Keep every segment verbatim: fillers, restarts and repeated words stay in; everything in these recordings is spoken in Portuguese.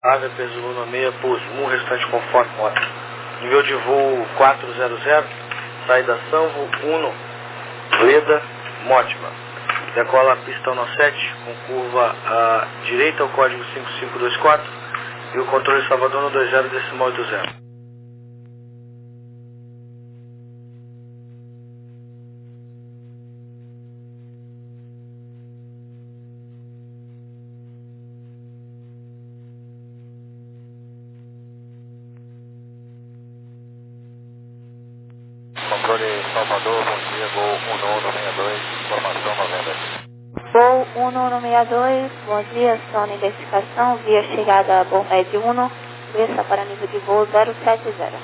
Ave P Zulu no meia, pouso um, restante conforme rota. Nível de voo quatrocentos, saída Sanvo, Uno, Leda, Mótima. Decola a pista um sete, com curva à direita, o código cinco cinco dois quatro e o controle Salvador no dois zero decimal oito zero. Controle Salvador, bom dia, voo um nove seis dois, informação noventa. Voo um nove seis dois, bom dia, zona identificação, via chegada a Bormed um, desça para nível de voo zero sete zero.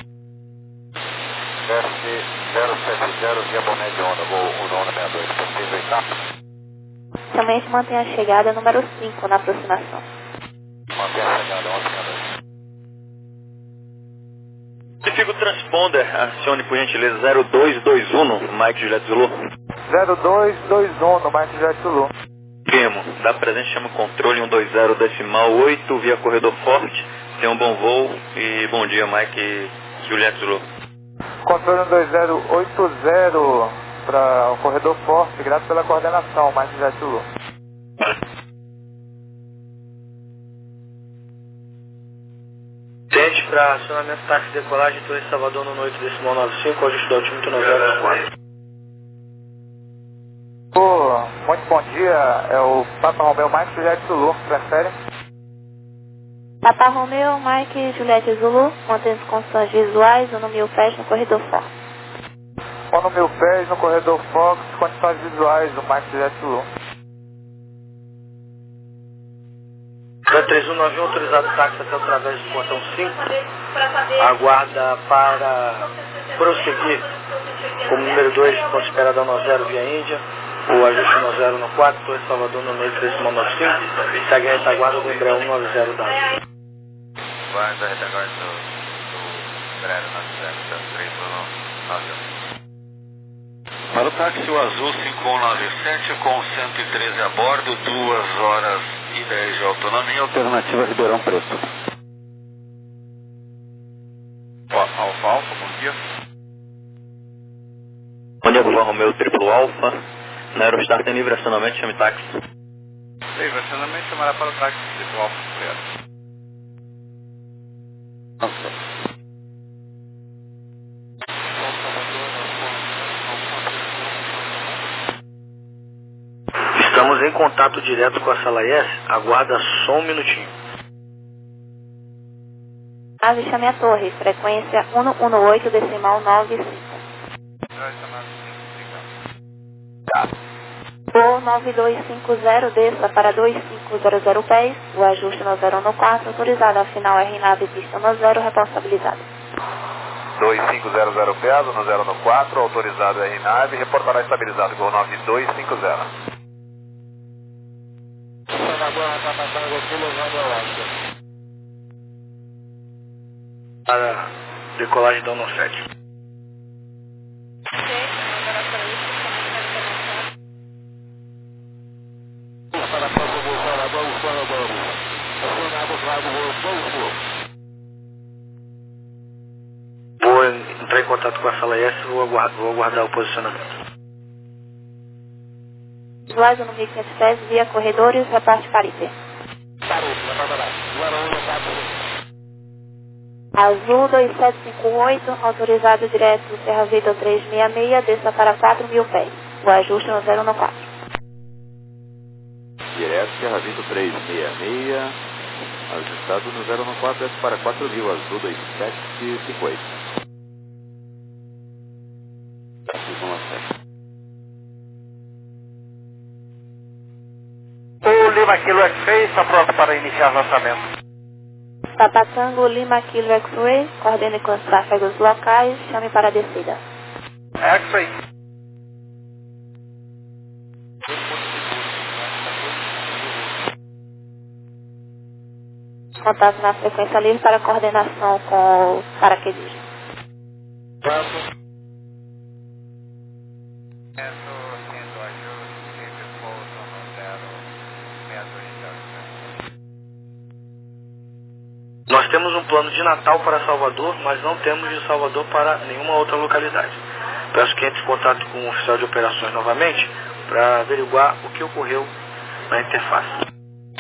Desce zero sete zero, via Bormed um, voo um nove seis dois, possível e tá? Somente mantenha a chegada número cinco na aproximação. Mantenha a chegada um seis dois. Verifica o transponder, acione por gentileza zero dois dois um, Mike Juliette Zulu. zero dois dois um, no Mike Juliette Zulu. Primo, dá presente, chama o controle um dois zero decimal oito, via corredor forte. Tenha um bom voo e bom dia, Mike Juliette Zulu. Controle um dois zero oito zero para o corredor forte, graças pela coordenação, Mike Juliette Zulu. Tente para acionamento táxi de decolagem, Torre Salvador no oito decimal nove cinco, ajuste do altímetro nove zero quatro. Oh, muito bom dia, é o Papa Romeu Mike Juliette Zulu, prefere? Papa Romeu, Mike Juliette Zulu, mantendo as condições visuais, o número pés no corredor forte. Ono mil pés no corredor Fox, condições visuais do Mike Juliette Zulu. três um nove um, autorizado táxi até através do portão cinco. Aguarda para prosseguir como número dois, ponto esperado no zero via Índia. O ajuste no zero no quatro, Torre Salvador no oito decimal nove cinco. Segue a retaguarda do Embraer um nove zero W. Guarda a retaguarda do, do Embraer nove zero três um nove um. Para o táxi o azul cinco um nove sete com cento e treze a bordo, duas horas e dez de autonomia, alternativa Ribeirão Preto. Alfa Alfa, bom dia. Bom dia, Alfa Romeu triplo Alfa. Na Aerostar tem livre acionamento, chame táxi. Livre acionamento, chamará para o táxi triplo Alfa, obrigado. Nossa. Estamos em contato direto com a sala S, aguarda só um minutinho. Ave, chame a torre, frequência um um oito decimal nove cinco. Voo nove dois cinco zero, desça para dois cinco zero zero pés, o ajuste no zero no quatro, autorizado, afinal R nave pista no zero, responsabilizado. dois cinco zero zero peso no zero no quatro, autorizado R nave, reportará estabilizado, gol nove dois cinco zero. Para decolagem da um sete. Vou entrar em contato com a sala S e vou aguardar, vou aguardar o posicionamento. Visuais no mil quinhentos pés, via corredores, reparte Parité. Azul dois sete cinco oito, autorizado direto Serra Vitor trezentos e sessenta e seis, desça para quatro mil pés. O ajuste no zero no quatro. Direto Serra Vitor trezentos e sessenta e seis, ajustado no zero no quatro, desce para quatro mil, azul dois sete cinco oito. O Lima Kilo X-Ray está pronto para iniciar lançamento. Papatango, Lima, Kilo X-Ray, coordene com os tráfegos locais, chame para a descida. X-Ray. Contato na frequência livre para coordenação com o paraquedista. Nós temos um plano de Natal para Salvador, mas não temos de Salvador para nenhuma outra localidade. Peço que entre em contato com o oficial de operações novamente para averiguar o que ocorreu na interface.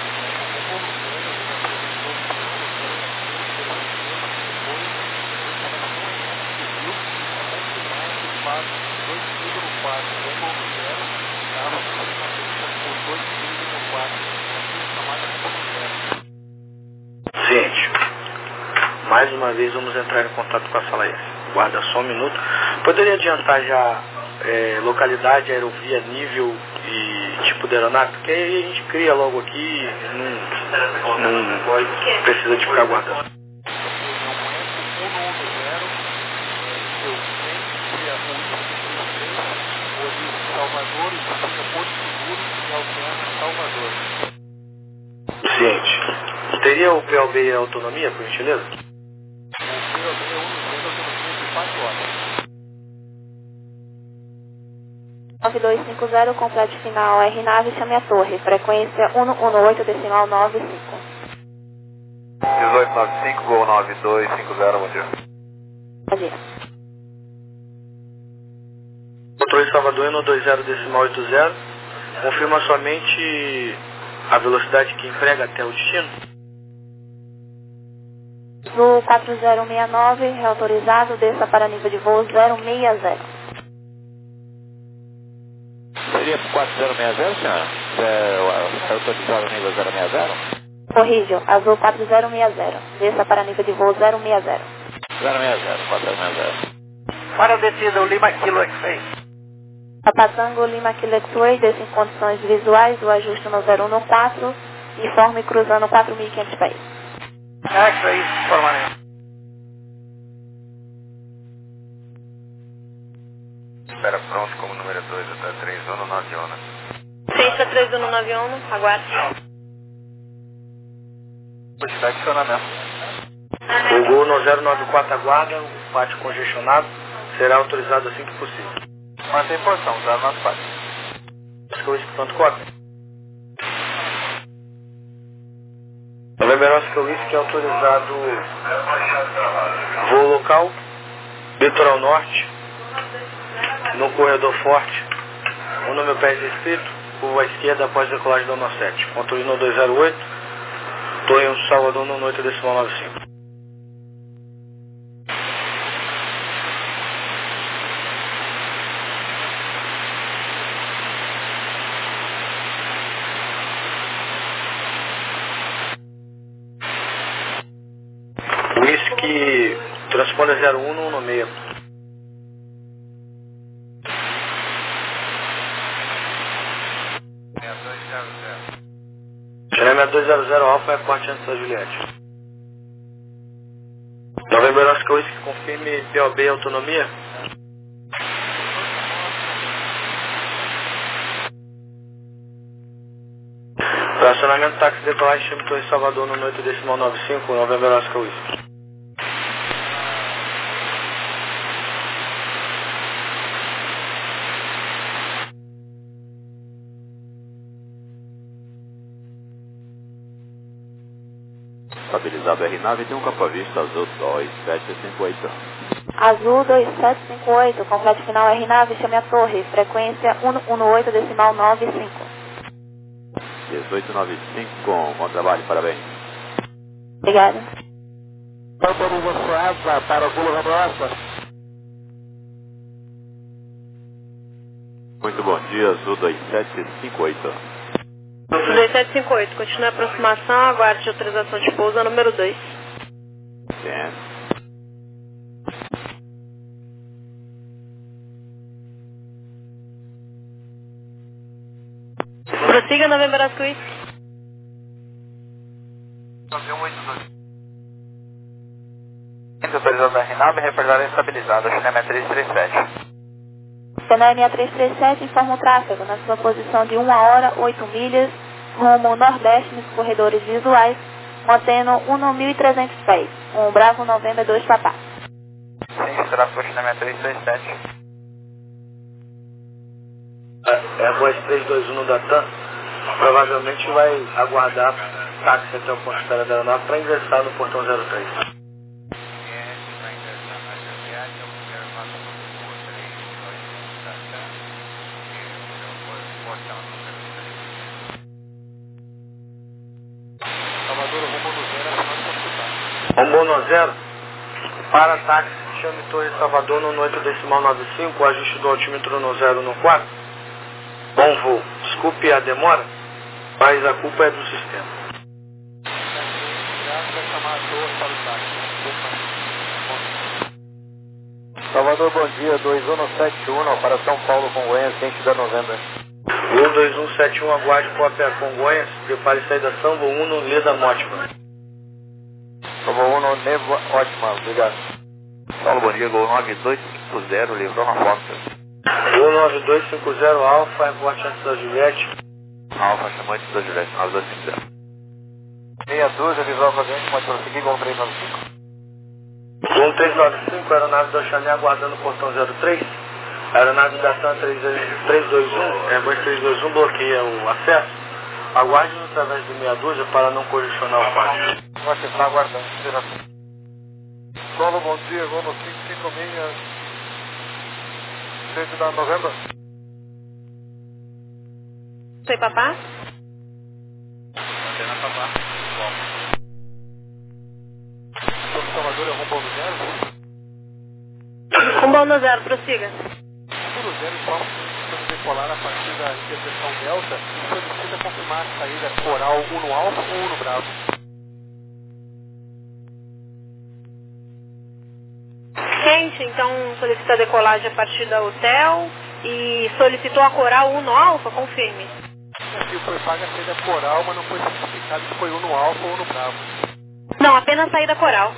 Ciente. Mais uma vez vamos entrar em contato com a sala S. Guarda só um minuto. Poderia adiantar já é, localidade, aerovia, nível e tipo de aeronave? Porque aí a gente cria logo aqui e não, não precisa de ficar guardando. Ciente. Teria o P O B e a autonomia, por gentileza? nove dois cinco zero, complete final R nave, chame a torre, frequência um um oito decimal nove cinco. dezoito nove cinco, Gol nove dois cinco zero, bom dia. Bom dia. Controle Salvador um dois zero decimal oito zero, confirma somente a velocidade que emprega até o destino. No quatro zero seis nove, reautorizado, desça para nível de voo zero seis zero. Seria quatro zero seis zero, senhora? É autorizado nível zero seis zero? Corrijo, azul quatro zero seis zero, desça para nível de voo zero seis zero. zero seis zero, quatro zero seis zero. Para o descida, o Lima Kilo X-Ray. Papatango Lima Kilo X-Ray, desça em condições visuais, o ajuste no zero um quatro, informe cruzando quatro mil e quinhentos pés. X-Ray, formalmente. Espera pronto como número dois, até três um nove um. Ciência três um nove um, aguarde. Quantidade de acionamento. O Gol no zero nove quatro aguarda, o pátio congestionado será autorizado assim que possível. Mantém porção, zero nove quatro. Quanto cópia? November Oscar Whisky é autorizado voo local, litoral norte, no corredor forte, o número pés escrito, curva à esquerda após decolagem do ano sete. Controle no dois zero oito, Torre um Salvador no oito decimal nove cinco. Whisky transponder zero um no meio. Chama dois zero zero Alfa é corte antes da Juliette. November Oscar Whisky, confirme P O B e autonomia. Fracionamento táxi decolagem chame Torre Salvador no oito decimal nove cinco, November Oscar Whisky. Estabilizado R nave, tem um capa vista azul dois sete cinco oito. Azul dois sete cinco oito, complete final R nave, chame a torre, frequência um um oito decimal nove cinco. dezoito nove cinco, bom trabalho, parabéns. Obrigada. Para o pulo Rosa. Muito bom dia, Azul dois sete cinco oito. dois sete cinco oito, continue a aproximação, aguarde autorização de pouso número dois. Sim. Prossiga, November Oscar Whisky. Autorizado da R nave, reportagem estabilizada, China três três sete. China seis três três sete, informa o tráfego na sua posição de uma hora, oito milhas, rumo nordeste nos corredores visuais, mantendo um mil e trezentos pés. Um Bravo November dois Papá. Sim, tráfego China três três sete. É a voz três dois um no Datan, provavelmente vai aguardar táxi até o ponto de espera da aeronave para ingressar no portão zero três. Rumo no zero, para táxi, chame Torre Salvador no oito decimal nove cinco, ajuste do altímetro no zero no quatro. Bom voo, desculpe a demora, mas a culpa é do sistema. Salvador, bom dia, dois um sete um para São Paulo, Congonhas, quente da novembro. Voo dois um sete um, aguarde para a Congonhas, prepare saída São Voo um, Leda Mótima. São Voo um, Nevo, ótima, obrigado. Paulo, bom dia, Gol nove dois cinco zero, livrou uma foto. Gol nove dois cinco zero, Alfa, reporte antes da Juliette. Alfa, chamante da Juliette, nove dois cinco zero. Meia dúzia, visual vagante, pode prosseguir, Gol três nove cinco. Gol três nove cinco, aeronave da Oxané aguardando o portão zero três. Aeronave da TAM três dois um, Airbus três dois um bloqueia o acesso. Aguarde através de meia dúzia para não congestionar o quarto. Você está aguardando, Solo, bom dia, Gol no cinco cinco seis, sede da novembro. Oi, papá? Antena papá. São Salvador, é rumo no zero? Rumo no zero, prossiga. Rumo zero, informa que decolar a partir da interseção Delta e solicita confirmar a saída coral um no Alfa ou um no Bravo. Quente, então solicita a decolagem a partir da hotel e solicitou a coral um no Alfa, confirme. Aqui foi paga a saída coral, mas não foi certificado se foi um no Alfa ou no Bravo. Não, apenas saída coral.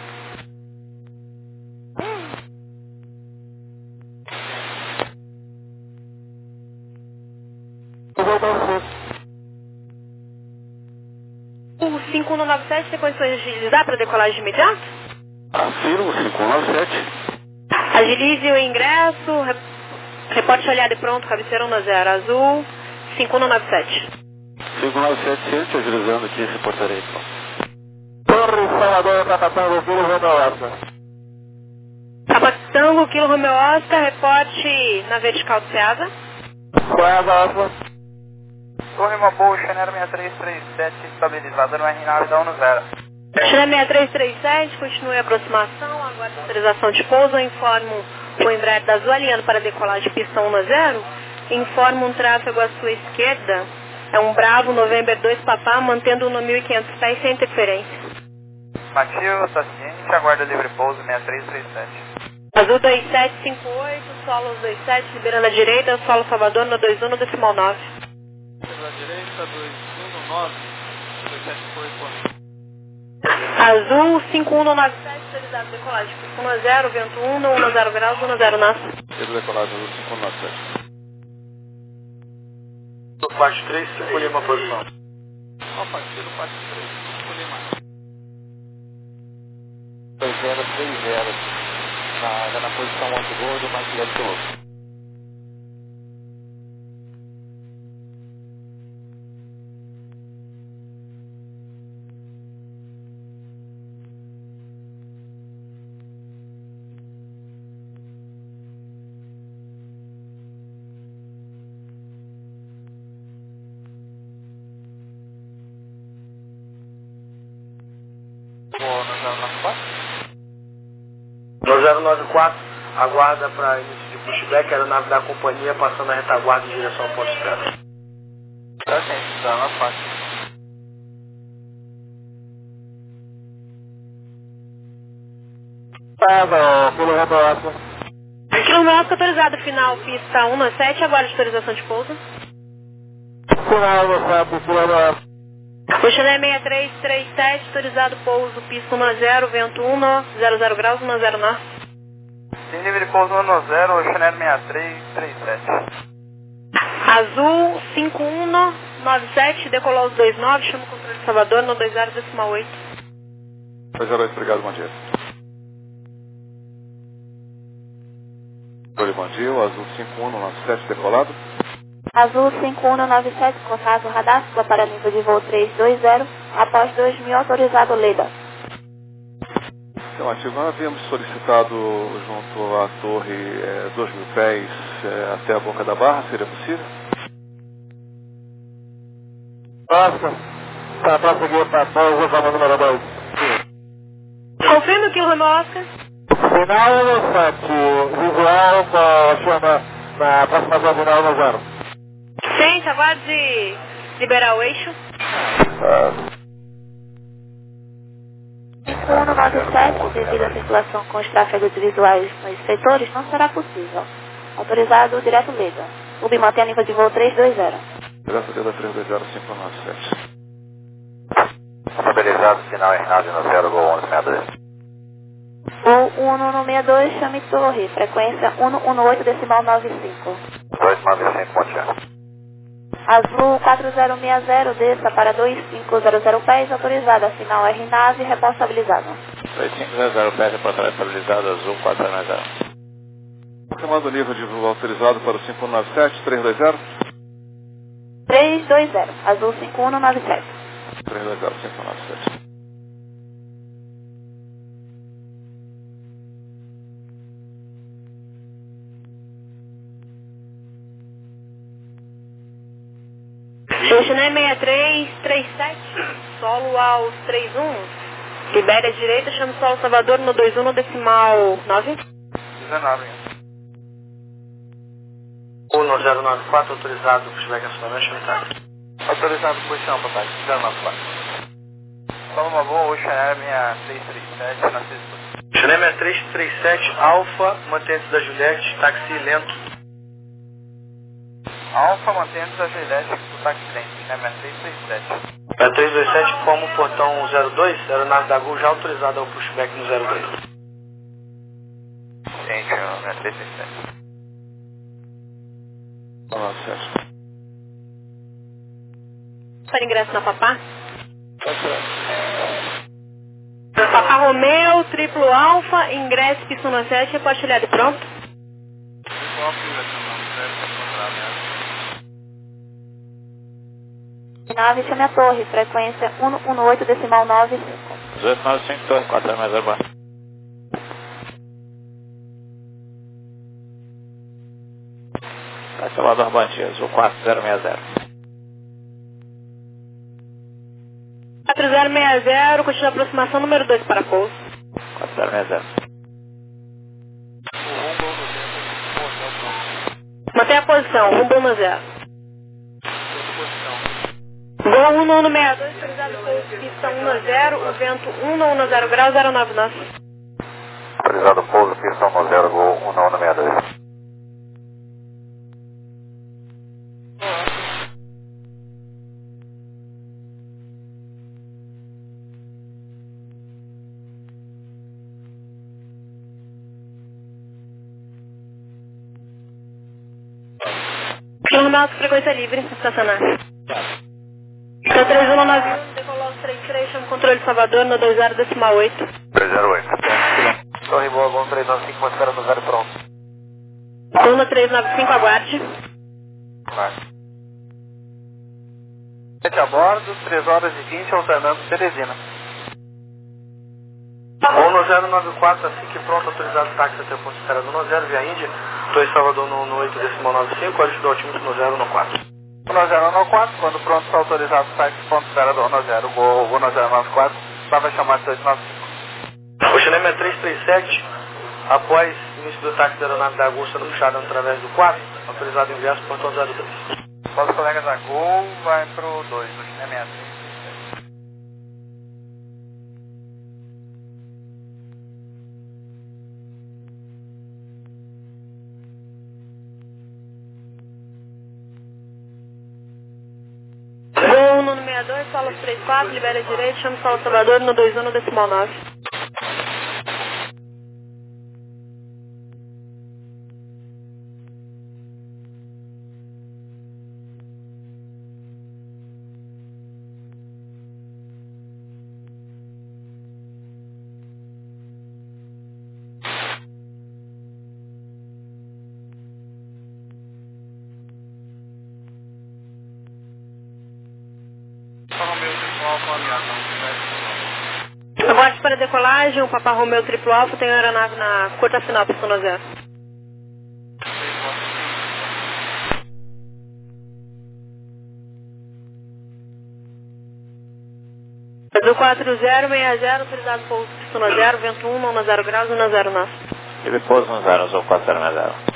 Eu vou dar um fogo. O cinco um nove sete tem condições de agilizar para decolagem imediata? Afirmo, cinco um nove sete. Agilize o ingresso, rep... reporte olhado e pronto, cabeceira um zero, azul, cinco um nove sete. cinco um nove sete, ciente, agilizando aqui, reportarei então. Torre Salvador, Catatanga, Kilo Romeo Oscar. Capatango, Kilo Romeo Oscar, reporte na vertical do Ceasa. Ceasa, Oscar. Torre Mabu, Chanel seis três três sete, estabilizada no R nove da um zero. Chanel seis três três sete, continue a aproximação, aguarde a autorização de pouso, informo o Embraer da Azul alinhando para decolagem pista um zero, informo um tráfego à sua esquerda, é um Bravo November dois Papá, mantendo um no mil e quinhentos pés sem interferência. Matheus, está ciente, aguarda livre pouso seis três três sete. Azul dois sete cinco oito, solo dois sete, liberando a direita, solo Salvador no dois um no decimal nove. Pela direita, dois um nove, dois sete oito. Azul cinco um nove sete, autorizado decolagem, um zero, vento um, um zero graus, um zero nasce. Pedro decolagem, azul cinco um nove sete. Parte três, cinco Lima, posição. A partir do parte três, cinco Lima. dois zero três zero. Na, já na posição Monte Gordo, mais dez quilômetros. No zero nove quatro, aguarda para início de pushback, a aeronave da companhia passando a retaguarda em direção ao ponto de espera. Tá, gente, tá na faixa. Tá, Kilo Romeo Oscar. Kilo Romeo Oscar autorizado, final pista um no sete, aguarde autorização de pouso. Final no sete, Kilo Romeo Oscar. O Chanel seis três três sete, autorizado pouso, pista um zero, vento um, zero zero graus, um zero norte. Tem livre pouso um zero, Chanel seis três três sete. Azul cinco um nove sete, decolou os dois nove, chama o controle de Salvador no dois zero decimal oito. dois zero oito, obrigado, bom dia. Controle, bom dia, o azul cinco um nove sete decolado. Azul cinco um nove sete, contato radar, para nível de voo trezentos e vinte, após dois mil, autorizado Leda. Então, ativo, nós havíamos solicitado junto à torre é, dois mil pés é, até a boca da barra, seria possível? Passa. Tá, passa aqui para a vamos número dois. Confirma o quilo Oscar. Final no sete, visual com chama na aproximação final no zero. Sente, aguarde liberar o eixo. cinco um nove sete, devido à circulação com os tráfegos visuais nos setores, não será possível. Autorizado direto Leda. U B mantém a nível de voo trezentos e vinte. Direto Leda trezentos e vinte, cinco nove sete. Estabilizado, sinal R nove no zero, gol onze sessenta e dois. Voo um um um seis dois, chame torre, frequência um um oito decimal nove cinco. dois nove cinco, Montiano. Azul quatro zero seis zero, desça para dois cinco zero zero pés, autorizada, sinal R nave, responsabilizado. dois cinco zero zero pés, reportagem estabilizada, Azul quatro zero seis zero. Confirmando o nível de voo autorizado para o cinco um nove sete, trezentos e vinte. trezentos e vinte, Azul cinco um nove sete. trezentos e vinte, cinco um nove sete. China seis três três sete, solo aos três um, libere a direita, chama o solo Salvador no dois um no decimal nove. dezenove. um zero nove quatro, autorizado, pushback acionamento, chame táxi. Autorizado posição, papai, zero nove quatro. Fala uma boa, Ocean Air seis três sete, na sexta. China seis três sete, Alfa, mantente da Juliette, táxi lento. Alfa, mantendo a Juliette do táxi lento, China seis três sete. É três dois sete, como portão zero dois, aeronave da Gol já autorizada ao pushback no zero dois. Gente, é três três sete. nove sete. Para ingresso na Papá. Papá Romeu, triplo alfa, ingresso pista no sete, reporte olhado e pronto. Nave, chame a torre, frequência um um oito decimal nove cinco. dezoito nove cinco, torre quatro zero mais zero. Vai Salvador Banti, Azul quatro zero seis zero. quatro zero seis zero, continua a aproximação número dois para pouso. quatro zero seis zero. Mantém a posição, rumo no zero. Gol um um seis dois, autorizado pouso, pista um no zero, o vento um no zero grau, zero nove nove. Autorizado pouso, pista um no zero, gol um um seis dois. Normal, frequência livre, estacionar. Então três um nove um, decolou aos três três, chama o controle de Salvador no dois zero decimal oito. três zero oito. Torre boa, bom três nove cinco, espera no zero pronto. Coluna três nove cinco, aguarde. Vai. Sete a bordo, três horas e vinte, alternando Teresina. um zero nove quatro, assim que pronto, autorizado táxi até o ponto de espera do um zero, via Índia. Estou em Salvador no oito decimal nove cinco, código do altímetro no zero no quatro. um zero nove quatro, quando pronto está autorizado o táxi ponto de espera do um zero, gol um zero nove quatro, lá vai chamar de dois nove cinco. O China três três sete, após início do táxi da aeronave da Gol sendo puxado através do quatro, autorizado inverso, portão zero dois. Todos os colegas da Gol vai pro dois, o China três três sete. Gol um no seis dois, solo três quatro, libera a direita, chama o solo Salvador no dois um no decimal nove. decolagem, o Papa Romeu Triplo Alfa tem aeronave na curta final, pistão no zero. Do quatro zero seis zero, autorizado pouso pistão no zero, vento um, nona zero graus, nona zero nove. Ele pouso no zero, usou quatro zero seis zero.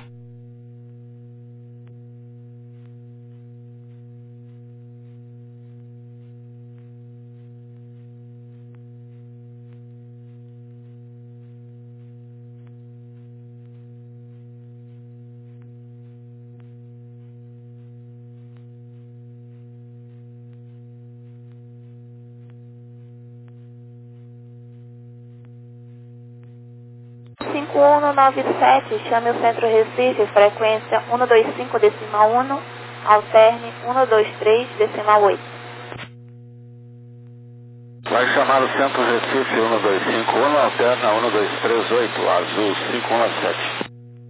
cinco um nove sete, chame o centro Recife, frequência um dois cinco decimal um, alterne um dois três decimal oito. Vai chamar o centro Recife um dois cinco um, alterna um dois três oito, azul cinco um sete.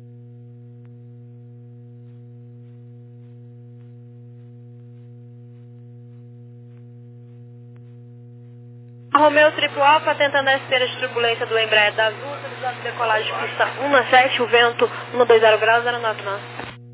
Romeu Triplo Alfa, tentando a esteira de turbulência do Embraer da Azul, autorizado decolagem de pista um sete, o vento um dois zero graus, zero nove nove.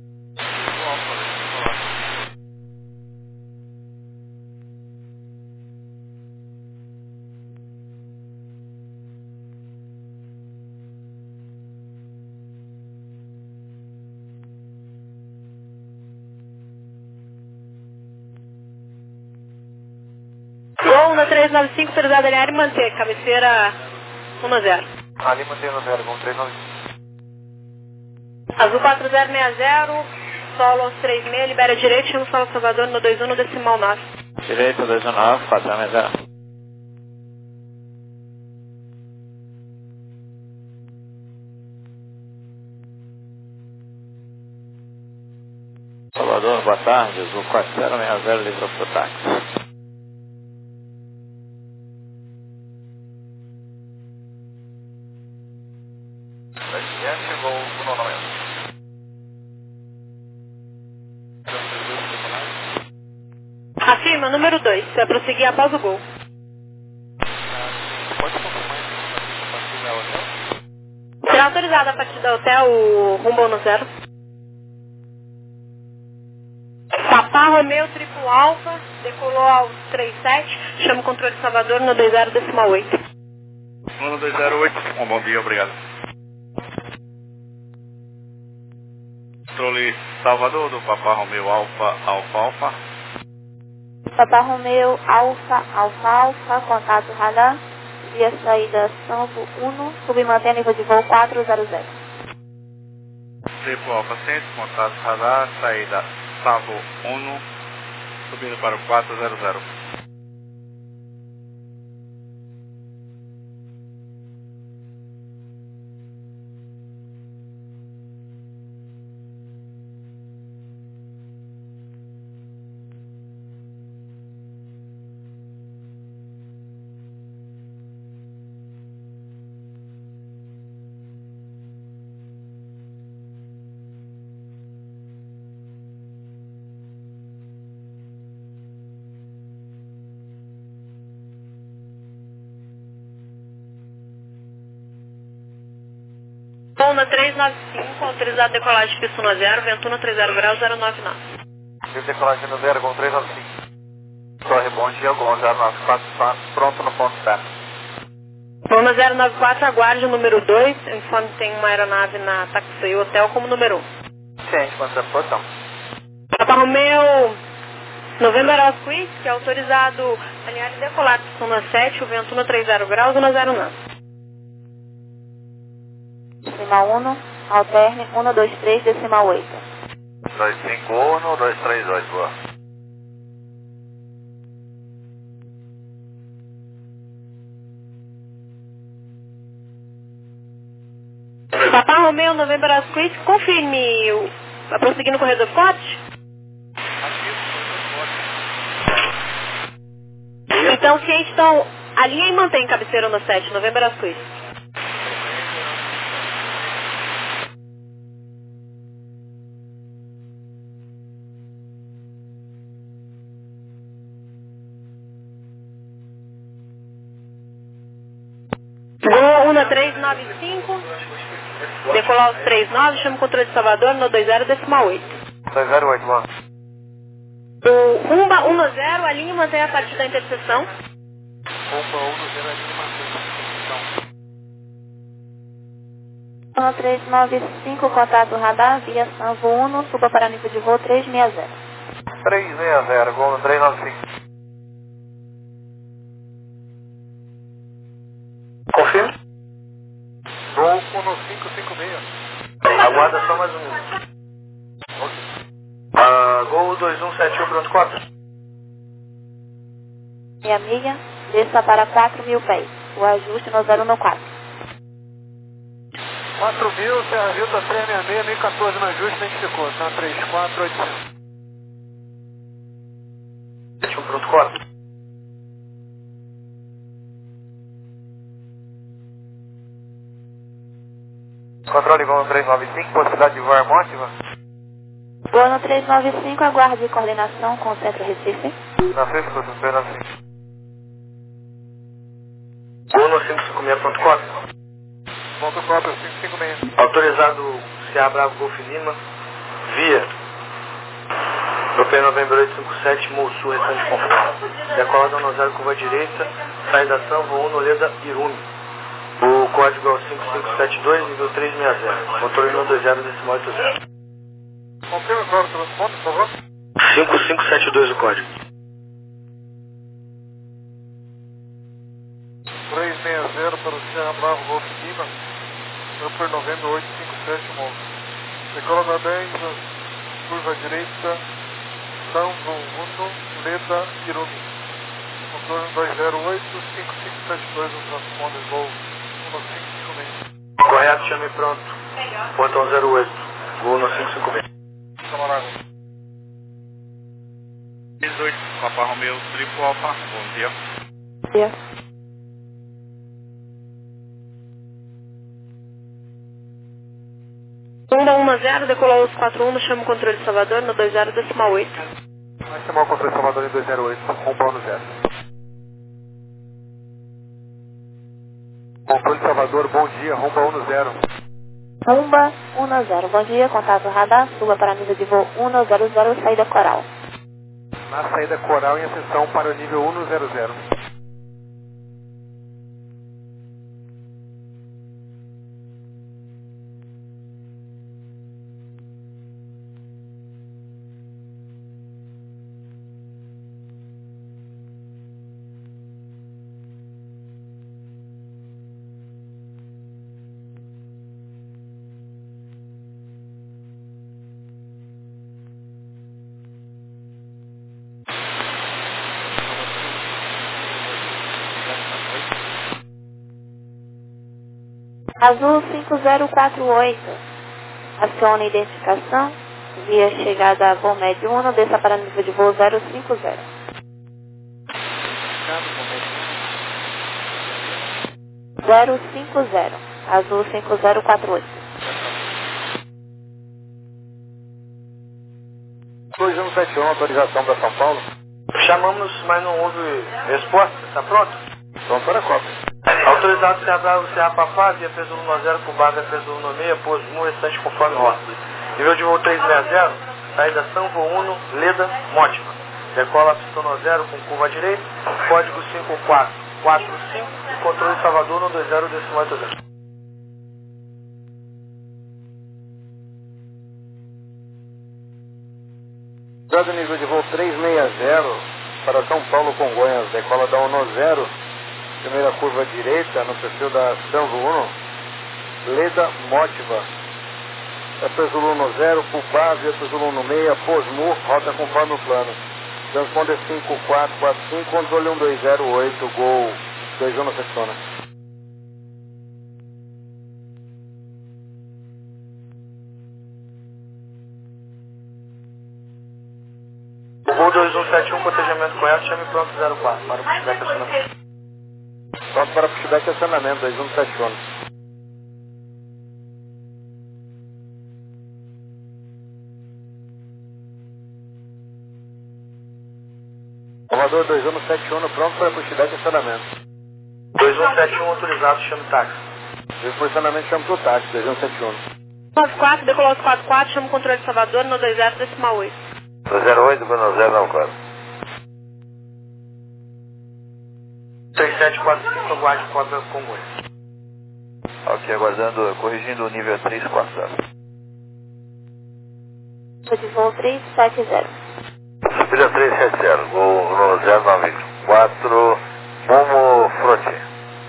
Gol na trezentos e noventa e cinco, autorizado L R e manter, cabeceira um zero. Ali mantém no zero, vamos trezentos e noventa e cinco. Azul quatro zero seis zero, solo onze três seis, libera direito, chama o solo Salvador no dois um no decimal nove. Direito dois um nove, quatro zero seis zero. Salvador, boa tarde, Azul quatro zero seis zero, livrou para o táxi. Chegou o novamente. Afirma, número dois, vai prosseguir após o gol. Pode confirmar a partir da hotel? Será autorizado a partir da hotel o rumo no zero. Papa Romeu Triplo Alfa, decolou aos três sete, chama o controle de Salvador no dois zero decimal oito. um dois zero oito, um bom dia, obrigado. Controle Salvador do Papa Romeu Alfa, Alfa, Alfa. Papa Romeu Alfa, Alfa, Alfa, contato radar, via saída Sambo um, submantém nível de voo quatro zero zero. Triplo Alfa Centro, contato radar, saída Sambo um, subindo para o quatro zero zero. Bom, na trezentos e noventa e cinco, autorizado decolagem de pista um zero, vento um três zero graus, zero nove nove. Tive decolagem no zero com trezentos e noventa e cinco. Torre Bom Dia, Gol zero nove quatro, pronto no ponto certo. Bom, na zero nove quatro, aguarde o número dois, informe que tem uma aeronave na Taxi Hotel como número um. Ciente, quanto é a posição? Papa Romeu November Oscar, que é autorizado alinhar e decolar pista um sete, o vento um três zero graus, um zero nove. Decimal um, alterne um dois três decimal oito. dois cinco um, dois três oito, boa. Papa Romeu November Oscar, confirme, o... vai prosseguir no corredor forte? Então, ciente, então, alinha e mantém cabeceira no sete, November Oscar. Gol um três nove cinco, decolar os três nove, chama o controle de Salvador no dois zero decimal oito. dois zero oito, mano. O Rumba um zero, a linha mantém a partir da interseção. Rumba um zero, a linha mantém a interseção. um três nove cinco, contato radar, via Sanvo um, suba para nível de voo três seis zero. três seis zero, gol no três nove cinco. Confirma. Gol um cinco cinco seis. Aguarda só mais um minuto. Ah, Gol dois um sete um, pronto, cota. Meia milha, desça para quatro mil pés. O ajuste no zero um quatro. quatro mil, Serra Vita três seis seis, mil e quatorze no ajuste, identificou. Tá três quatro oito cinco. sete um, pronto, cota. Controle Gol no três nove cinco, possibilidade de voar mótiva. Gol no três nove cinco, aguarde coordenação com o Centro Recife. Na frente, escuta, três nove cinco. Gol no cinco cinco seis, pronto, cota. Ponto próprio, cinco cinco seis. Autorizado C A Bravo Golf Lima, via Europeia Novembro oito cinco sete, Mosul, restante conforme. Decola da zero, curva direita, saída Sanvo um, Noleda, Irumi. O código é o cinco cinco sete dois, nível três seis zero. Controle no dois zero, decimal oito zero. Confirma agora o transporte, por favor. cinco cinco sete dois o código. três seis zero para o Serra Bravo Golf Lima. Upper Novembro oito cinco sete, Mosul. Decola da dez, curva direita, Sanvo um, Leda, Irumi. Controle dois zero oito, cinco cinco sete dois, o transponder Gol um cinco cinco seis. Correto, chame pronto. Portão zero oito. Gol no cinco cinco seis. Camarada. dezoito, Papa Romeu, Triplo Alfa, bom dia. Dia. Rumba um zero, decolou os quatro um, chama o controle de Salvador no dois zero decimal oito. Vai chamar o controle de Salvador em dois zero oito, Rumba um zero. Controle de Salvador, bom dia, Rumba um zero. Rumba um zero, bom dia, contato radar, suba para nível de voo um zero zero, saída Coral. Na saída Coral em ascensão para o nível um zero zero. Azul cinco zero quatro oito, acione identificação, via chegada a voo médio um, desça para nível de voo zero cinco zero. zero cinco zero, Azul cinco zero quatro oito. dois um sete um, autorização para São Paulo. Chamamos, mas não houve resposta. Está pronto? Pronto para a cópia. Autorizado C A Bravo, C A Papá, via peso um zero, Cubada, peso um seis, Posmu, restante conforme ordem. Nível de voo três seis zero, saída Sanvo um, Leda, Mótima. Decola pistão zero com curva à direita, código cinco quatro quatro cinco e controle de Salvador no dois zero decimal oito zero. Dado nível de voo três seis zero para São Paulo, Congonhas, decola da um zero, primeira curva à direita no perfil da Sanvo um, Leda, Mótiva. É peso um zero, Pupá, via peso um seis, Posmu, rota conforme o plano. Transponder cinco quatro quatro cinco, controle um dois zero oito, Gol dois um na secciona. Gol dois um sete um, cotejamento correto, chame pronto zero quatro, para o pushback acionamento. Pronto para pushback acionamento, dois um sete um. Salvador dois um sete um, pronto para pushback acionamento. dois um sete um autorizado, chama o táxi. Posicionamento chama pro táxi, dois um sete um. nove quatro, decolou quatro quatro, chama o controle de Salvador no dois zero decimal oito. dois zero oito, Bruno zero nove quatro. três sete quatro cinco, aguarde Porta Congonhas. Ok, aguardando, corrigindo o nível três quatro zero. De voo três sete zero. Subida três sete zero, voo no zero nove quatro, rumo fronte.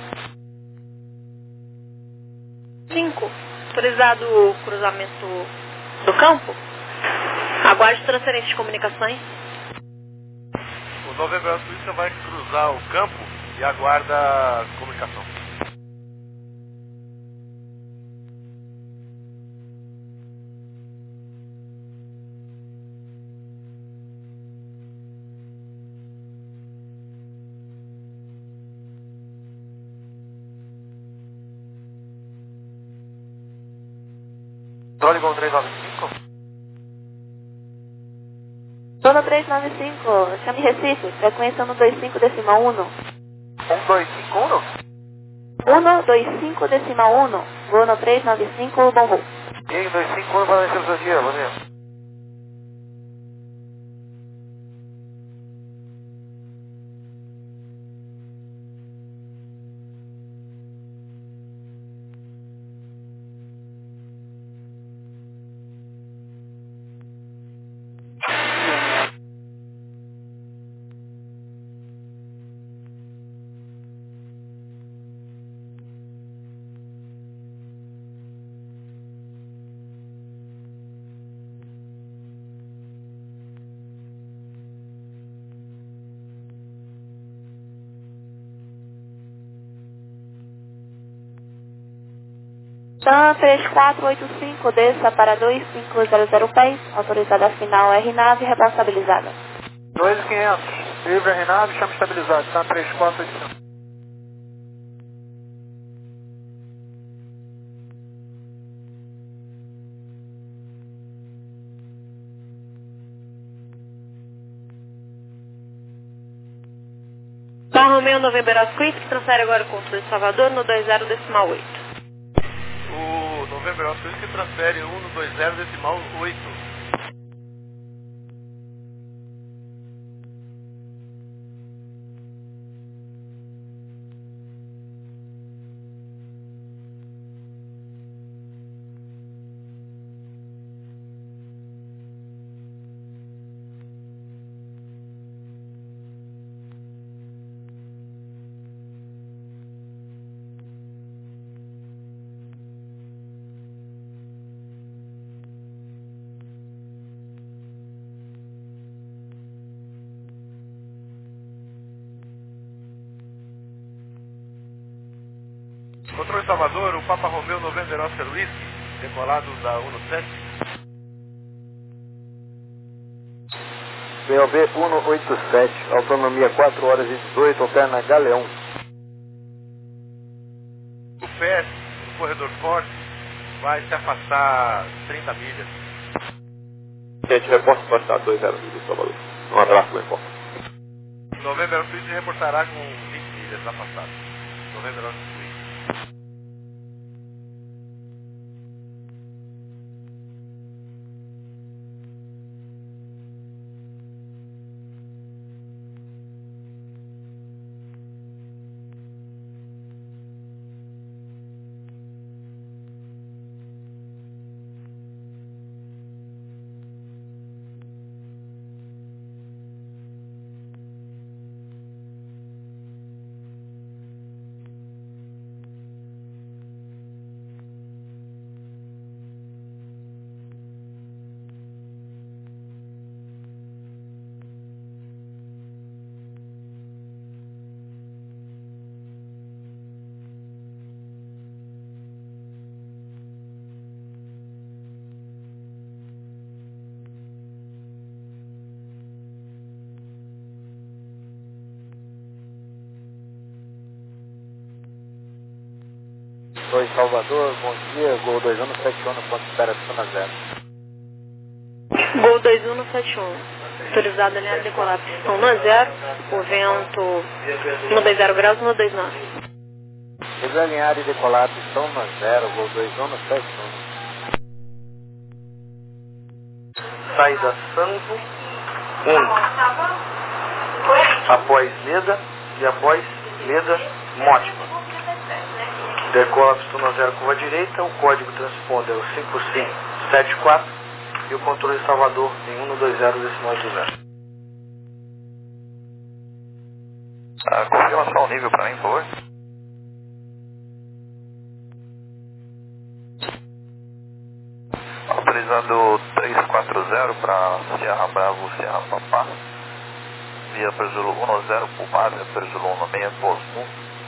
cinco, autorizado o cruzamento do campo. Aguarde transferência de comunicações. O Novembro Suíça vai cruzar o campo e aguarda a comunicação. Controle com três nove cinco. Zona três nove cinco, chame Recife, frequência um dois cinco decimal um. um dois cinco um? um dois cinco decimal um, voo no três nove cinco, bom voo. E aí, dois cinco um, para descer o seu dia, bom dia. TAM três quatro oito cinco, desça para dois cinco zero zero pés, autorizada final R nave, responsabilizada. dois quinhentos, livre R nave, chama estabilizado, TAM três quatro oito cinco. TAM Romeo November Oscar, que transfere agora o controle de Salvador no dois zero decimal oito. O Novembro Oscar se transfere um no dois zero decimal oito. Controle Salvador, o Papa Romeu November Oscar Whisky, decolado da um sete. B O B um oito sete, autonomia quatro horas e dezoito, alterna Galeão. O P E S, o corredor forte, vai se afastar trinta milhas. Gente, reporte para estar dois zero milhas, Salvador. Um abraço, bem forte. November Oscar Whisky reportará com vinte milhas afastado. November Oscar Whisky. dois Salvador, bom dia, Gol dois um sete um, ponto de espera, zona zero. Gol dois um sete um, autorizado a linha de decolar, pistão no zero, o vento no dois zero graus no dois nove. Desalinhar e decolar pistão no zero, gol dois um sete um. Saída Sanvo um. Após Leda e após Leda Mótima. Decola pistão no zero, curva direita, o código transponder é o cinco cinco sete quatro e o controle Salvador em cento e vinte decimal do zero. Ah, confirma só o nível para mim, por favor. Autorizando trezentos e quarenta para Sierra Bravo, Sierra Papá. Via Prejulo um zero por base, Prejulo um seis Bosmo.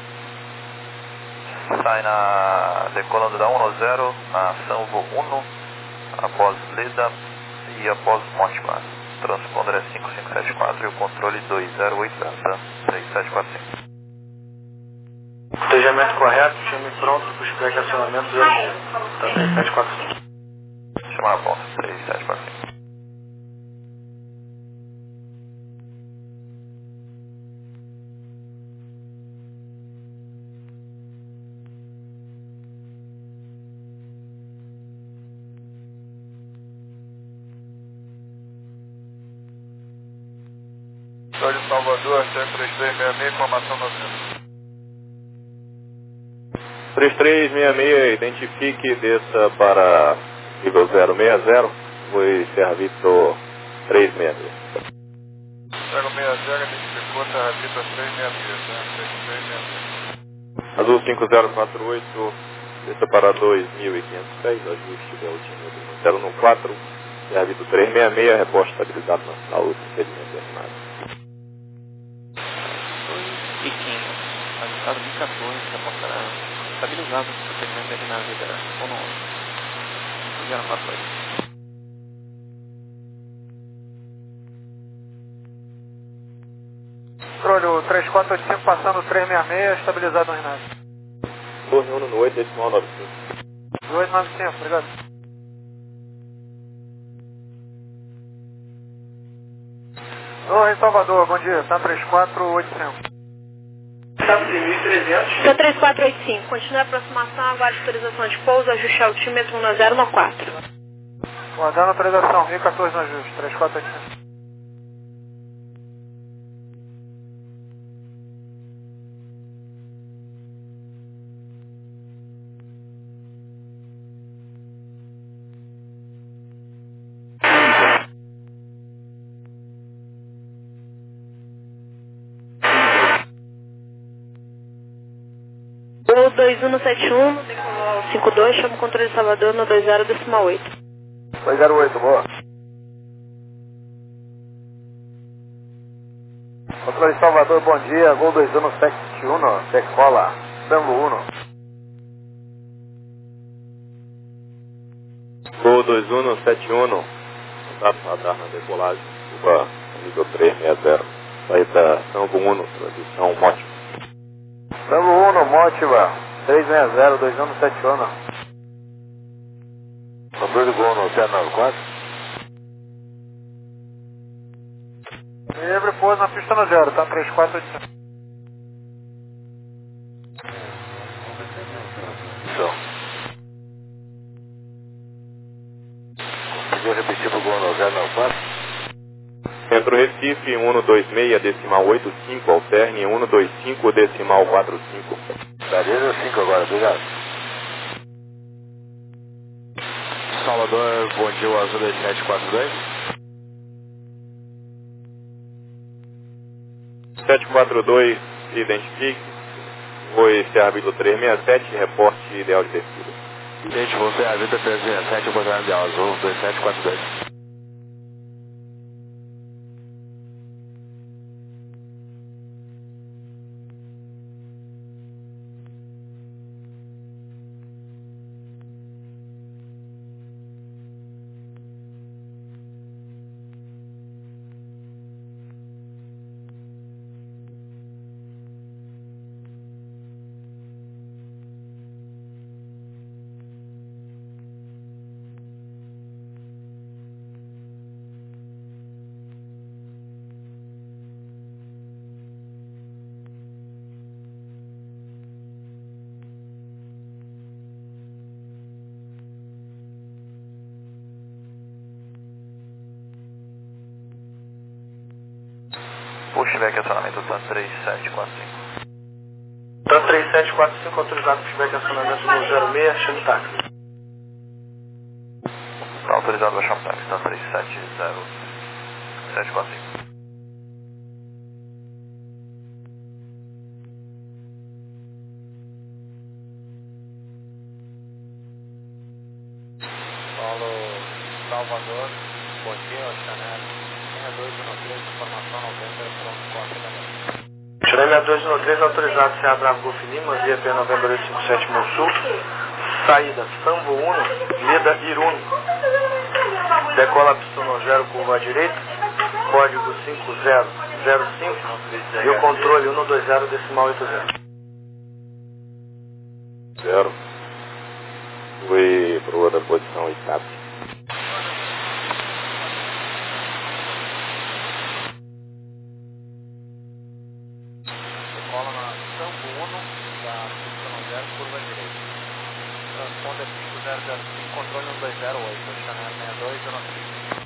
Sai na decolando da um zero na Sanvo um, após Leda e após Mótima. Transponder é cinco cinco sete quatro e o controle dois zero oito zero três sete quatro cinco. Estejamento correto, chame pronto para os acionamento zero um. Tá, três sete quatro cinco. Chamar a ponta, três sete quatro cinco. Cidade de Salvador, três três seis seis seis, informação noventa. três três seis seis, identifique e desça para nível zero seis zero, foi Serra Vitor três seis seis. zero seis zero, identificou Serra Vitor três seis seis, né? três três seis seis. Azul cinco zero quatro oito, desça para dois mil e quinhentos e seis, ajuste do altímetro zero um quatro, Serra Vitor três seis seis, reposto estabilizado na saúde, procedimento terminado. dois e quinze, ajustado mil e quatorze, reportará estabilizado o procedimento terminado liderado ou não. zero quatro oito. Controle três quatro oito cinco passando três seis seis, estabilizado no Renato. Torre um no oito, decimal nove cinco. oito nove cinco, obrigado. Torre em Salvador, bom dia, tá três quatro oito cinco. Tá três quatro oito cinco, continue a aproximação, aguarde autorização de pouso, ajuste altímetro um zero um quatro. Guardando autorização, mil e quatorze no ajuste, três quatro oito cinco. O dois um sete um, decolou cinco dois, chama o controle de Salvador no dois zero decimal oito. dois zero oito, boa. Controle de Salvador, bom dia, gol dois um sete um, decola, Sanvo um. Gol dois um sete um, contato radar na decolagem, curva nível três seis zero, saída Sanvo um, transição Mótima. Sanvo um, Mótima, três seis zero, dois um sete um. Controle do gol no zero nove quatro. Livre, pouso na pista no zero, tá três quatro oito cinco. Conseguiu repetir pro gol no zero nove quatro? Centro Recife, um dois seis, decimal oito cinco, alterne um dois cinco, decimal quatro cinco. Daria cinco agora, obrigado. Salvador, bom dia, o Azul dois sete quatro dois. sete quatro dois, identifique. Foi Serra Vitor três seis sete, reporte ideal de descida. Gente, você é a Vitor três seis sete, oportunidade ideal, Azul dois sete quatro dois. pushback acionamento TAN três sete quatro cinco. TAN três sete quatro cinco autorizado pushback acionamento no zero seis, chame táxi. Está autorizado baixar o táxi, TAN três sete zero sete quatro cinco. Salvador, bom dia, Chanel seis dois um três, informação novembro, pronto, quatro da Chanel seis dois um três, autorizado Serra Bravo Golf Lima, via P novembro oito cinco sete Sul, saída Sambo um, Leda Irune, decola pistão no zero, curva à direita, código cinco zero zero cinco e o controle um dois zero, decimal oito zero. Zero. Fui para outra posição e tá. Decola na Sambo um, da pista zero, curva à direita. Transponder cinco zero zero cinco, controle um dois zero oito, Chanel seis dois um três.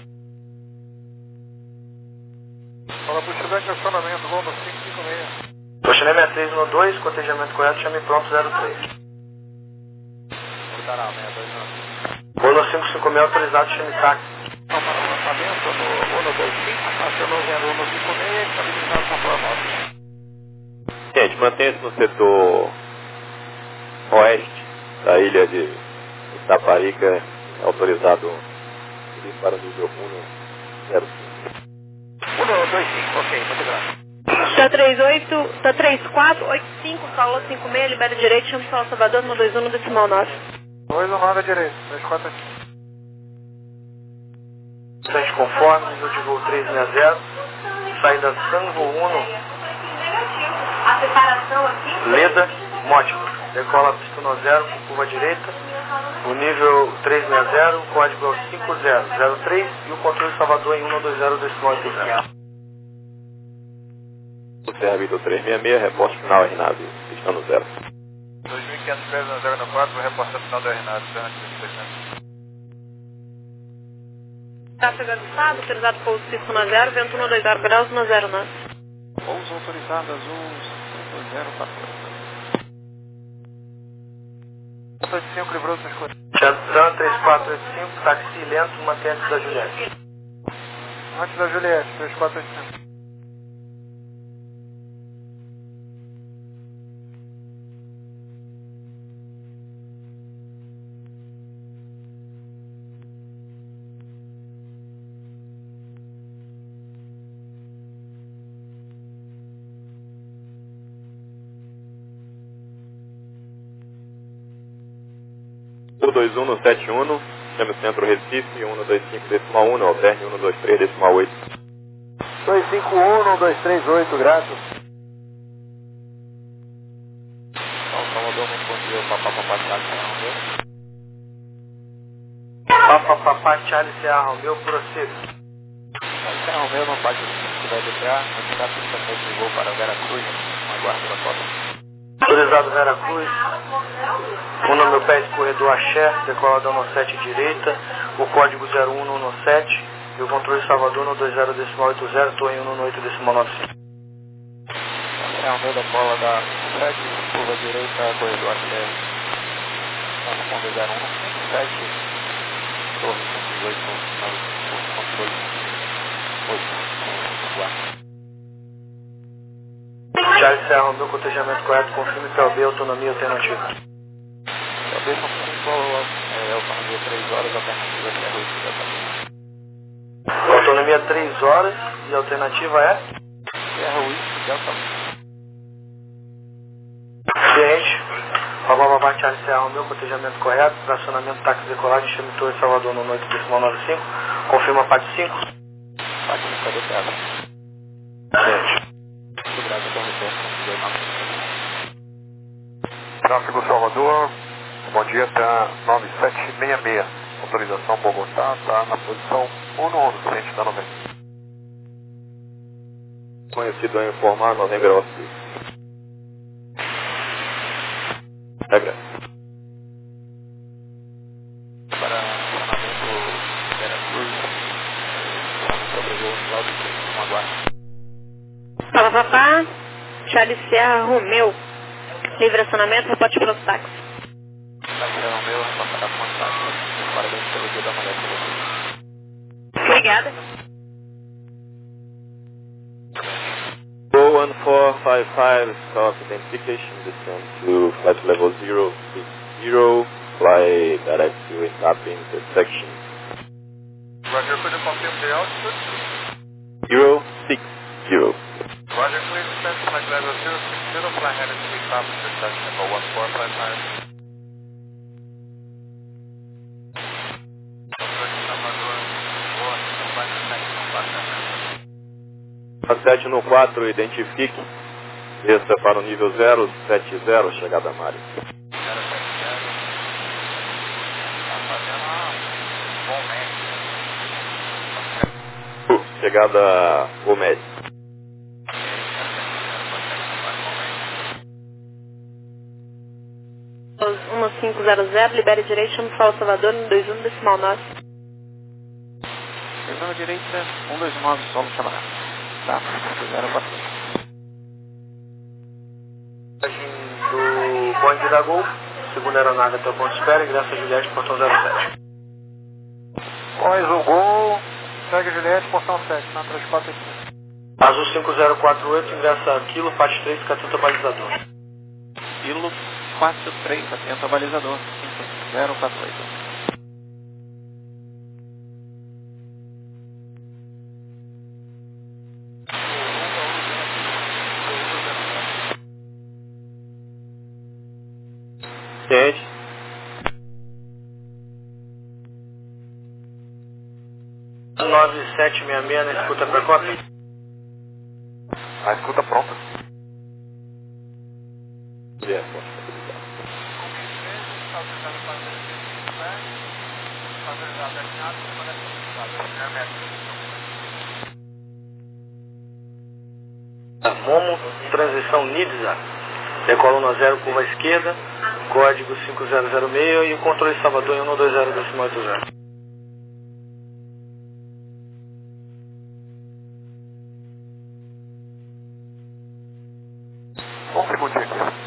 Fala pushback acionamento, London cinco cinco seis. Chanel seis três um dois, cotejamento correto, chame pronto zero três. Portará seis dois um. Bolo cinco cinco seis autorizado, chame táxi. Toma o lançamento no um dois cinco, acionou zero um cinco seis, estabilizado com a nota. Gente, mantenha-se no setor oeste da ilha de Itaparica, autorizado para o nível um zero cinco. um dois cinco, ok, muito graças. Tá trinta e oito, tá trinta e quatro, oitenta e cinco, Saulo cinco seis, libera direito, chama Saulo Salvador, um dois um, decimal nove. dois um nove à direita, dois quatro cinco. Sete conforme, nível de voo trezentos e sessenta, saída Sambo um, A separação aqui? Leda, Mótima, decola pista no zero, com curva à direita, o nível trezentos e sessenta, o código é o cinco zero zero três e o controle Salvador em um dois zero, decimal oito zero. O Servido trezentos e sessenta e seis, reporte final R nave, está no zero. dois mil e quinhentos pés na zero quatro, reporte final da R N A D, Tráfego ajustado, autorizado pouso cinco na zero, vento um dois zero graus, um zero nove. Pouso autorizado, azul, cinco zero quatro. oitenta e cinco, livrou suas coisas. Chantan três quatro oito cinco, táxi lento, mantém antes da Juliette. Antes da Juliette, três quatro oito cinco. um dois um no sete um, chame o centro Recife, um dois cinco decimal um, alterne um dois três decimal oito. dois cinco um, um dois três oito, graças. Saulo Salvador, muito bom dia, o Papá Papá Charlie Serra Romeu. Papa Papá Charlie Serra Romeu, prossiga. Serra Romeu não pode se vai deixar, mas não dá para de voo para Veracruz, uma guarda da cota. Autorizado Vera Cruz, um no meu pé escorredor Axé, decola da um sete direita, o código zero um um sete e o controle Salvador no dois zero decimal oito zero, estou em um oito decimal nove cinco. É o meu da cola da sete, curva direita, corredor Axé, com zero um sete, torre cento e oito, controle oito. Charles Serra Romeu, cotejamento correto, confirme P L B, autonomia alternativa. P L B são cinco, é, autonomia três horas, alternativa é oito exatamente. Autonomia três horas e a alternativa é? Serra oito, Delta. Ciente. Babá Babá Charles Serra Romeu, cotejamento correto, fracionamento táxi decolagem, chame Torre Salvador no oito decimal nove cinco, confirma P A T cinco. P A T cinco, cadê Serra? Ciente. Tráfego Salvador, bom dia, está nove sete seis seis, autorização Bogotá, está na posição um no onze, frente da novembro. Conhecido em informar novembro off. Regra. Para funcionamento Veracruz, sobrevoo no lado de uma guarda. Papa Serra Romeu. Livre acionamento, reporte para os táxis. Serra Romeu, reportará com os táxis. Parabéns pelo dia da mulher. Obrigada. one four five five, start identification, descend to flight level zero six zero, fly direct to Itap intersection. Roger, could you confirm the altitude? zero six zero. Roger, please descend to flight level zero six zero, fly headed to Itap intersection level one four five five. sete no quatro, identifique. Desça para o nível zero sete zero, chegada a Mari. Chegada Gomes. um cinco zero zero, libere direito, chame Paulo Salvador, um dois um, decimal nove. Chegando direita, um dois nove, solo chamar. Tá, zero quatro. Do Bonde da Gol, segunda aeronave até o ponto de espera, ingresso a Juliette, portão zero sete. Após o gol, segue Juliette, portão sete, na três quatro oito. Azul cinco zero quatro oito, ingressa a Kilo, F A T três, atenta balizador. Kilo quatro três, atenta balizador, cinco zero quatro oito. Ciente. nove sete seis seis na escuta para cópia. A escuta pronta. É, Momo, transição Nidza. Decola um zero, curva à esquerda, código cinco zero zero seis e o controle Salvador em um dois zero decimal oito zero. Um segundinho aqui.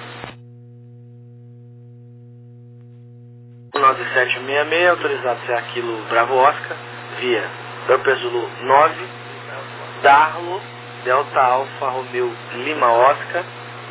nove sete seis seis, autorizado ser Aquilo Bravo Oscar, via Upper Zulu nove, Darlo, Delta Alfa Romeu Lima Oscar,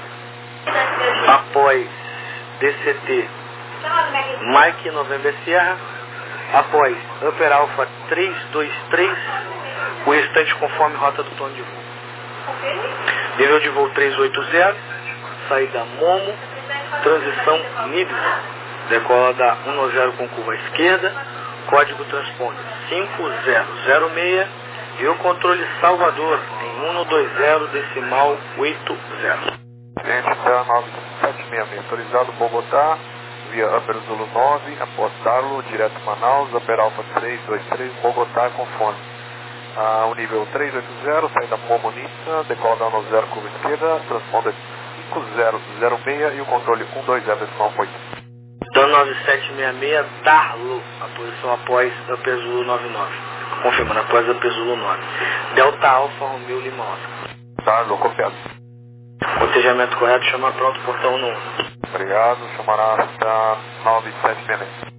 após D C T Mike November Sierra, após Upper Alfa três dois três, o restante conforme rota do plano de voo. Nível de voo trezentos e oitenta, saída Momo, transição Nibza, decola da um zero com curva à esquerda, código transponder cinco zero zero seis e o controle Salvador em um dois zero decimal oito zero. Cliente da nove sete seis seis, autorizado Bogotá, via Upper Zulu nove, após Darlo, direto Manaus, Upper Alfa três dois três, Bogotá, conforme. Ah, o nível trezentos e oitenta, saída Momo Nissa, decola da um zero curva esquerda, transponder cinco zero zero seis e o controle um dois zero decimal oito. Dan nove sete seis seis, Darlo, a posição após Upper Zulu nove nove. Confirmando, após Upper Zulu nove. Delta Alfa Romeu Lima Oscar. Darlo, copiado. Cotejamento correto, chama pronto, portão um. Obrigado, chamará da nove sete seis seis.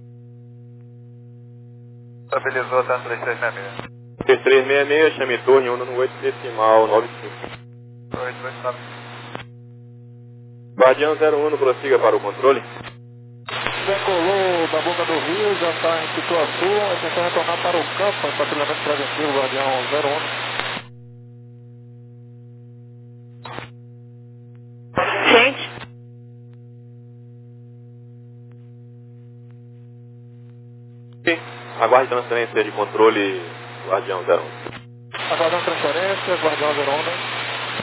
Estabilizou, tá três três seis seis. três três seis seis, chame torre um no oito decimal nove cinco. oito oito nove. Guardião zero um, prossiga para o controle. Decolou da boca do rio, já está em situação, é tentar retornar para o campo, patrulhamento preventivo, Guardião zero um. Gente. Sim. Aguarde transferência de controle, Guardião zero um. Aguardando transferência, Guardião zero um, né?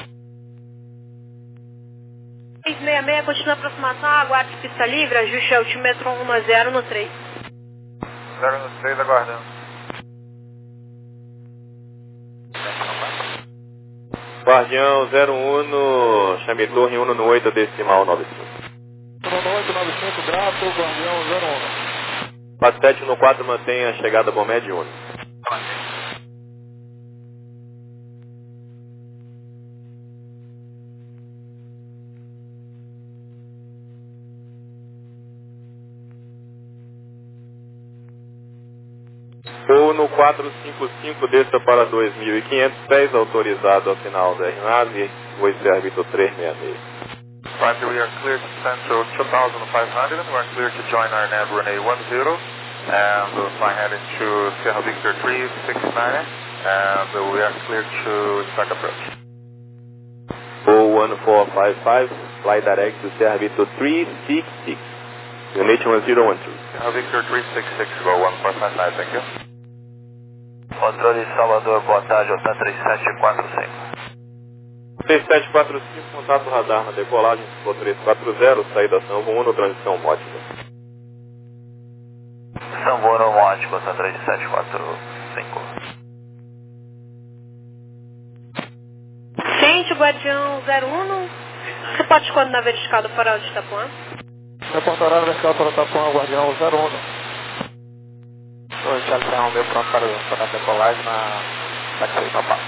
seis seis seis, continua a aproximação, aguarde pista livre, ajuste altímetro um zero no três. zero no três, aguardando. Guardião zero um, no chame torre um no oito decimal nove cinco. um no oito nove cinco, grato, Guardião zero um. quatro sete no quatro, mantenha a chegada Bomed um. no quatro cinco cinco, desça para dois mil e quinhentos pés, autorizado ao final da R N A S, Voe Servito três seis seis. Roger, we are clear to descend to two thousand five hundred, and we are clear to join our N A B Runway one zero, and we'll fly heading to Sierra Victor three six nine, and we are clear to start approach. O one four five five, fly direct to Sierra Victor three six six, unit one zero one two. Sierra Victor three six six, go one four five five, thank you. Controle Salvador, boa tarde, J três sete quatro cinco. três sete quatro cinco, contato radar na decolagem, Ficou três quatro zero, saída São Uno, transição Mótica. São Uno, Mótica, J três sete quatro cinco. Gente, Guardião zero um, você pode coordenar vertical do farol de Itapuã? Reportará vertical para Itapuã, Guardião zero um. Oi, Charlie Serra Romeu, pronto para, para a decolagem na taxi Papá.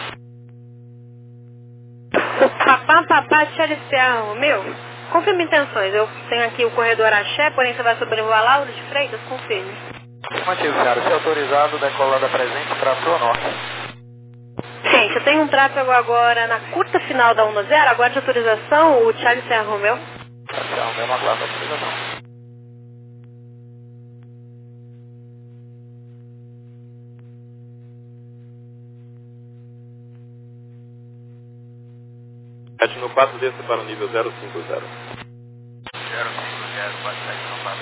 O Papá, Papá, Charlie Serra Romeu, confirme intenções. Eu tenho aqui o corredor Axé, porém você vai sobrevoar Lauro de Freitas, confirme. Mantido, senhora. Se autorizado, decolada presente para a sua norte. Gente, eu tenho um tráfego agora na curta final da um zero, aguarde autorização, o Charlie Serra Romeu. Charlie Serra Romeu, aguarda autorização. No quatro, desça para o nível zero cinco zero. zero cinco zero, pode sair no quatro.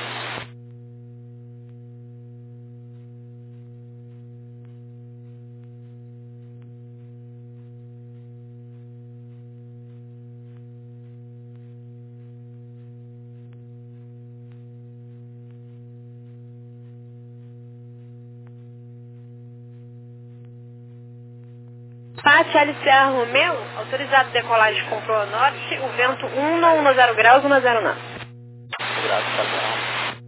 Pátio L C A Romeu, autorizado decolagem com Proa Norte, o vento um no zero graus, um zero não. Graças a Deus.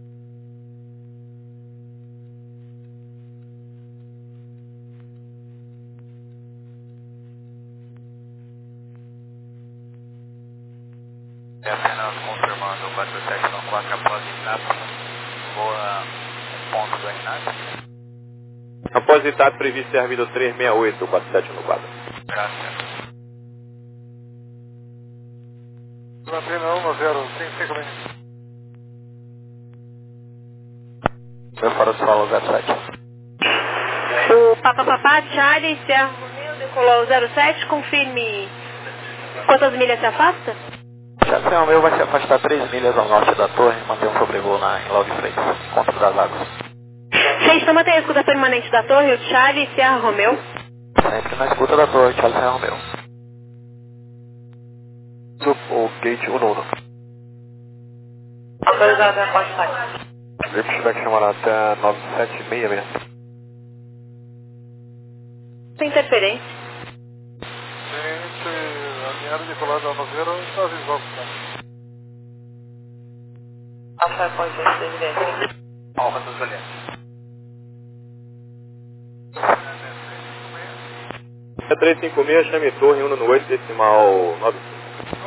É apenas confirmando o quatro sete nove quatro após etapa, boa ponto do R N A S. Após etapa previsto servido três seis oito, quatro sete um quatro. Graças. Antena um zero, tem cinco minutos. Meu fora do solo zero sete. O Papa Papá, Charlie, Serra Romeu, decolou zero sete, confirme quantas milhas se afasta? Charlie Serra Romeu vai se afastar três milhas ao norte da torre e manter um sobrevoo na, em Lauro de Freitas, contra das águas. Gente, então mantém a escuta permanente da torre, o Charlie Serra Romeu. Sempre na escuta da torre, Charlie Serra Romeu. O gate um nono. Autorizado a pode Lipstick chamará até nove sete seis seis. Sem interferência. Gente, alinhado de colada um zero, está visual. Alfa pode ser. Alfa dos Julianos. É três cinco seis, chame torre um no oito, decimal nove cinco.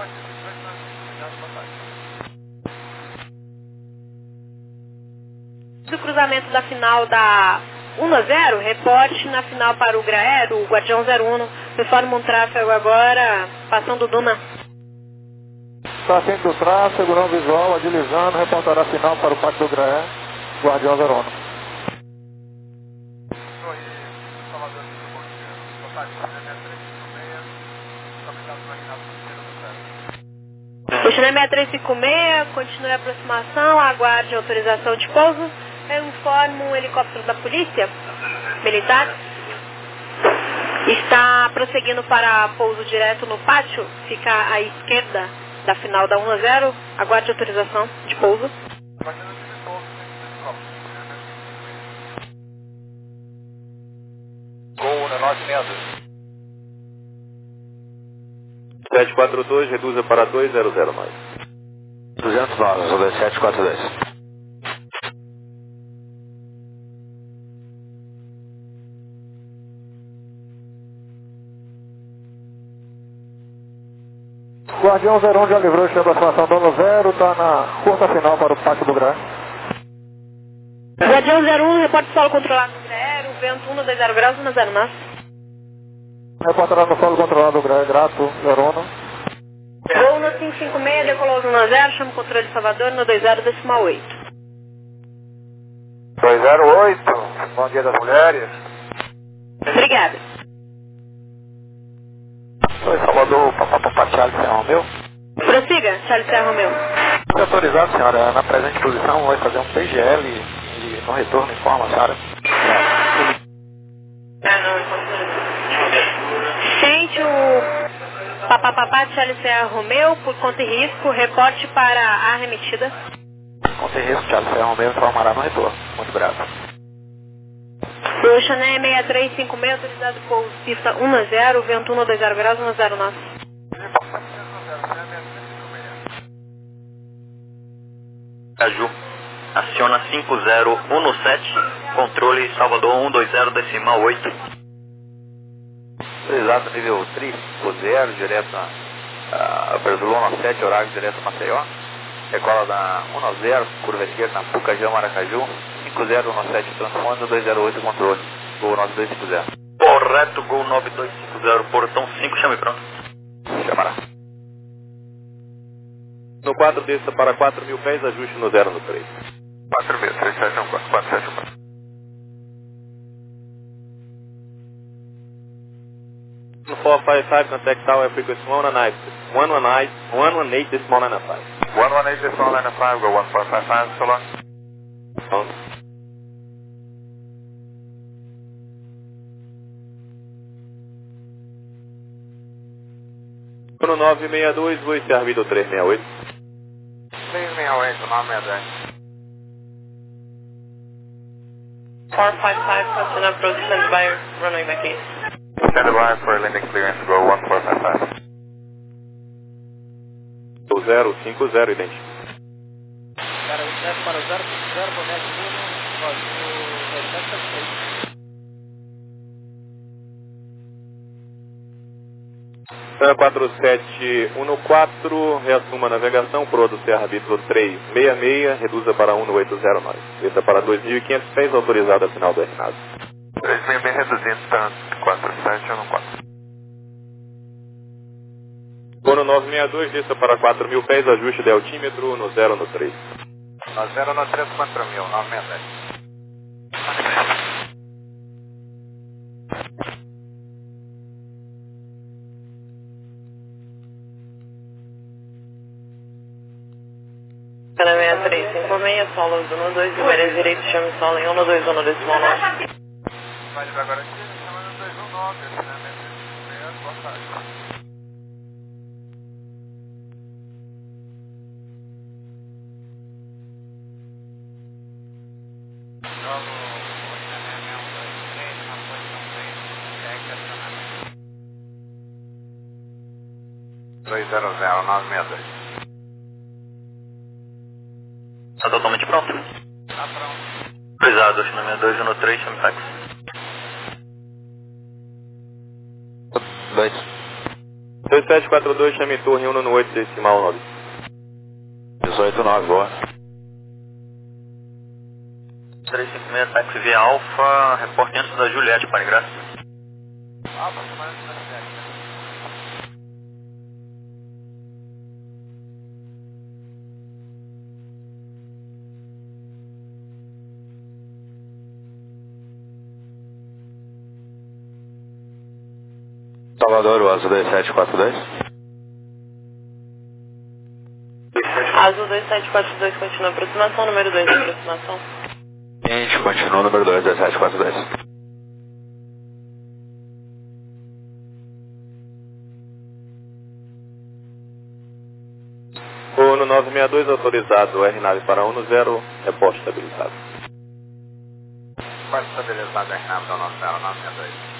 Do cruzamento da final da um a zero, reporte na final para o Graer, o Guardião zero um, reforma um tráfego agora, passando Duna. Está atento o tráfego, não visual, agilizando, reportará a final para o Pátio do Graer, Guardião zero um. Destino seis três cinco seis, continue a aproximação, aguarde autorização de pouso. Eu informo um helicóptero da polícia militar. Está prosseguindo para pouso direto no pátio, fica à esquerda da final da um a zero. Aguarde autorização de pouso. Gol na nove seis sete quatro dois, reduza para dois zero zero mais. duzentos e nove, sobre sete quatro dois. Guardião zero um já livrou a aproximação do ano zero, está na curta final para o Pátio do Graer. Guardião zero um, reporte solo controlado no Graer, o vento um dois zero graus, um zero nove. Reportará no solo controlado, grato, Verona. Gol no cinco cinco seis, decolou um zero, chama o controle de Salvador no dois zero decimal oito. dois zero oito, bom dia das mulheres. Obrigada. Oi, Salvador, papapá, Charles Serra Romeu. Prossiga, Charles Serra Romeu. Se autorizado, senhora, na presente posição vai fazer um P G L e no retorno informa, senhora. Sente o papapá, Charles Serra Romeu, por conta e risco, reporte para a remetida. Conta e risco, Charles Serra Romeu informará no retorno. Muito grato. O Chané seis três cinco seis, autorizado por pista um zero, vento um dois zero graus, um zero nove. Caju, aciona cinco zero um sete, controle Salvador um dois zero decimal oito. Autorizado nível três zero, direto a Brasilona sete, horário direto a Maceió. Decola da um zero, curva esquerda na Pucajão, Maracaju. cinco zero um sete, transponder dois zero oito, controle. Gol nove dois cinco zero. Correto, Gol nove dois cinco zero, portão cinco, chame pronto. Chamará. No quatro, desça para quatro mil pés, ajuste no zero no três. quatro mil, três sete um quatro, quatro sete um quatro. four five five, contact tower frequency one one eight, one one eight, one one eight decimal nine five. one one eight decimal nine five, go one four five five, so long. Bom. No nove seis dois, vou encerrar vídeo três seis oito. três seis oito, nove seis dois. four five five, continue approach, stand by, runway back east. Stand by for landing clearance, go one four five five. zero cinco zero, idêntico. Cara, zero para o zero cinco zero, conecta um, código dez sete seis. quatro sete um quatro, reassuma a navegação, Prodo Serra Vítor três seis seis, reduza para um oito zero nove. Desça para dois mil e quinhentos pés, autorizado a final do R N A S. três seis seis reduzindo para quatro sete um quatro. Bono nove seis dois, desça para quatro mil pés, ajuste de altímetro no zero no três. No zero no três, quatro mil, nove seis dois. seis três cinco seis, solo um dois, primeiro direito, chame solo em um dois um decimal nove. Vai devagar aqui, chamando dois um nove, né? Boa tarde. dois zero zero nove seis dois. Está totalmente pronto? Tá pronto. Autorizado, aciona seis dois um três, chame fax. dois. dois sete quatro dois, chame torre um no oito decimal nove. dezoito nove, boa. três cinco seis, táxi via Alfa, reporte antes da Juliette, para ingresso. Alfa, comandante da Juliette. Salvador, o Azul dois sete quatro dois. Azul dois sete quatro dois, continua a aproximação, número dois de aproximação. Gente, continua o número dois, dois sete quatro dois. O no nove seis dois, autorizado, R N A V para um no zero, reporte estabilizado. Pode estabilizar R N A V para um no zero, nove seis dois.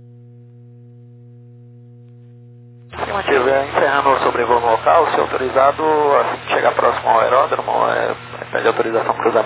Se mantiver encerrando o sobrevoo no local, se autorizado, assim que chegar próximo ao aeródromo, é, pede autorização para cruzamento.